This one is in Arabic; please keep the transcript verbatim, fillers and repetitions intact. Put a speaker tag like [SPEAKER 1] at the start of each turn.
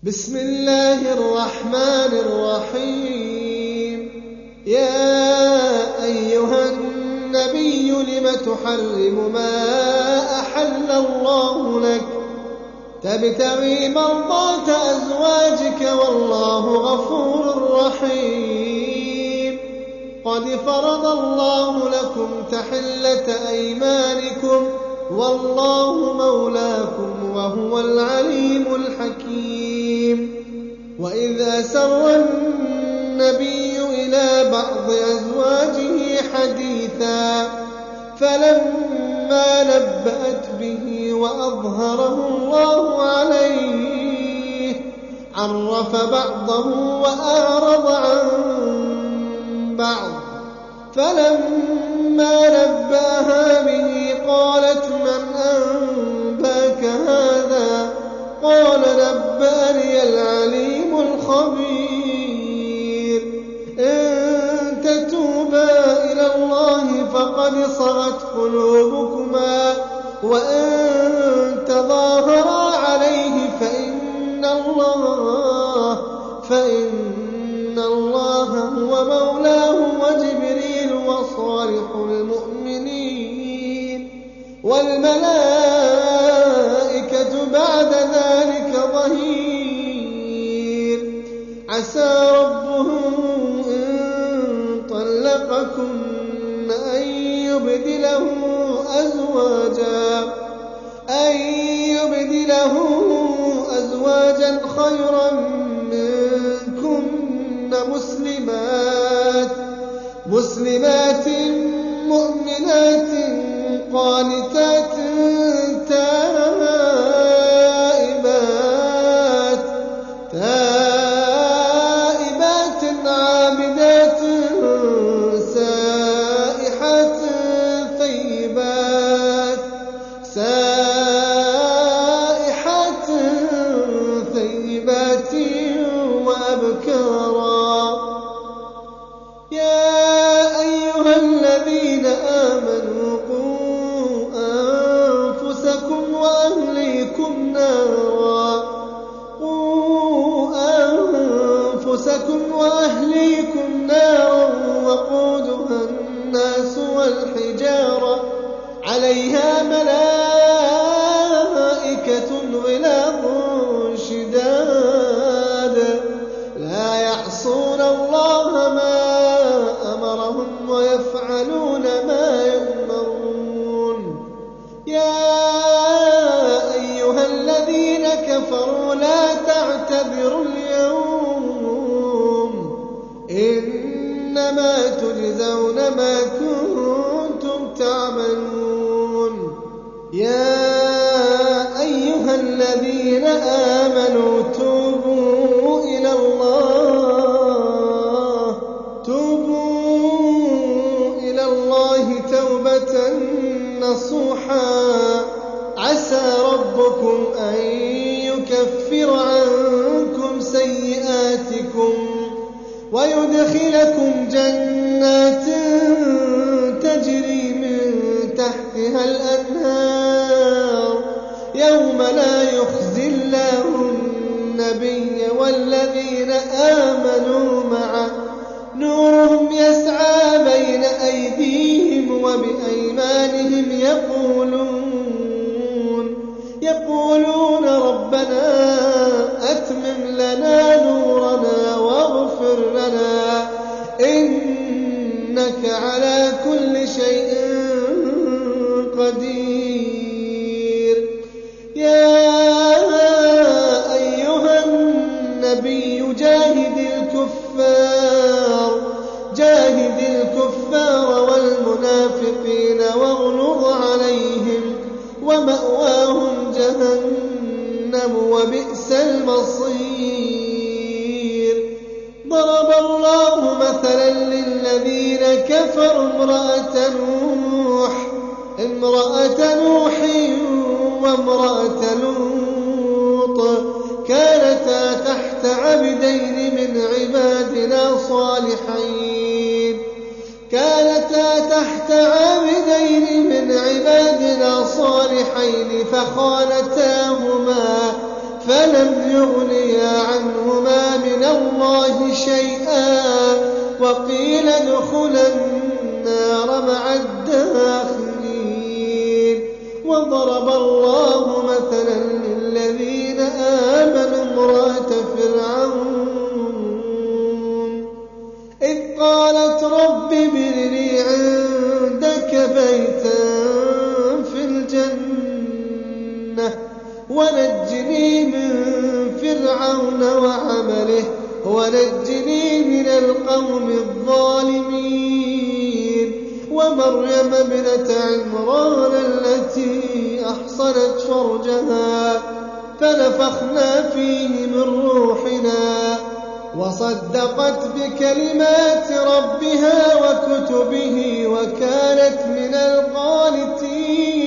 [SPEAKER 1] بسم الله الرحمن الرحيم. يا أيها النبي لم تحرم ما أحل الله لك تبتغي مرضات أزواجك والله غفور رحيم. قد فرض الله لكم تحلة أيمانكم والله مولاكم وهو العليم الحكيم. وإذ أسر النبي إلى بعض أزواجه حديثا فلما نبأت به وأظهره الله عليه عرف بعضه وأعرض عن بعض. فلما نبأها به قالت من أنباك هذا؟ قال نبأني العليم الخبير. إن تتوبا إلى الله فقد صغت قلوبكما وإن تظاهرا عليه فإن الله فإن الله هو مولاه وجبريل وصالح المؤمنين والملائكة بعد ذلك ظهير. عسى ربه إن طلقكن أن يبدله أزواجا أن يبدله أزواجا خيرا منكن مسلمات مسلمات مؤمنات قانتات تائبات تائبات عابدات سائحات ثيبات سائحات ثيبات وأبكارا. يا أيها الذين آمنوا قوا أنفسكم وأهليكم نارا قوا أنفسكم وأهليكم نارا وقودها الناس والحجارة عليها ملائكة غلاظ شداد لا يعصون الله ما أمرهم ويفعلون ما يؤمرون. يا أيها الذين كفروا لا تعتذروا اليوم إنما تجزون ما كنتم تعملون. يا أيها الذين آمنوا توبوا إلى الله توبوا إلى الله توبة نصوحا عسى ربكم أن يكفر عنكم سيئاتكم ويدخلكم جنات تجري من تحتها الأنهار يوم لا يخزي الله النبي والذين آمنوا معه نورهم يسعى بين أيديهم وبأيمانهم يقولون يقولون ربنا أتمم لنا نورنا واغفر لنا إنك على كل شيء قدير. يا أيها النبي جاهد الكفار جاهد الكفار والمنافقين واغلظ عليهم ومأواهم جهنم وبئس المصير. ضرب الله مثلا للذين كفروا امرأة نوح امرأة نوح وامرأة لوط كانتا تحت عبدين من عبادنا صالحين كانتا تحت عبدين من عبادنا صالحين فخانتاهما فلم يغنيا عنهما من الله شيئا وقيل ادخلا النار مع الداخلين. وضرب الله مثلا للذين آمنوا امرأة فرعون إذ قالت رب ابن لي عندك بيتا في الجنة ونجني من فرعون وعمله ونجني من القوم الظالمين. ومريم ابنة عمران التي أحصنت فرجها فنفخنا فيه من روحنا وصدقت بكلمات ربها وكتبه وكانت من القانتين.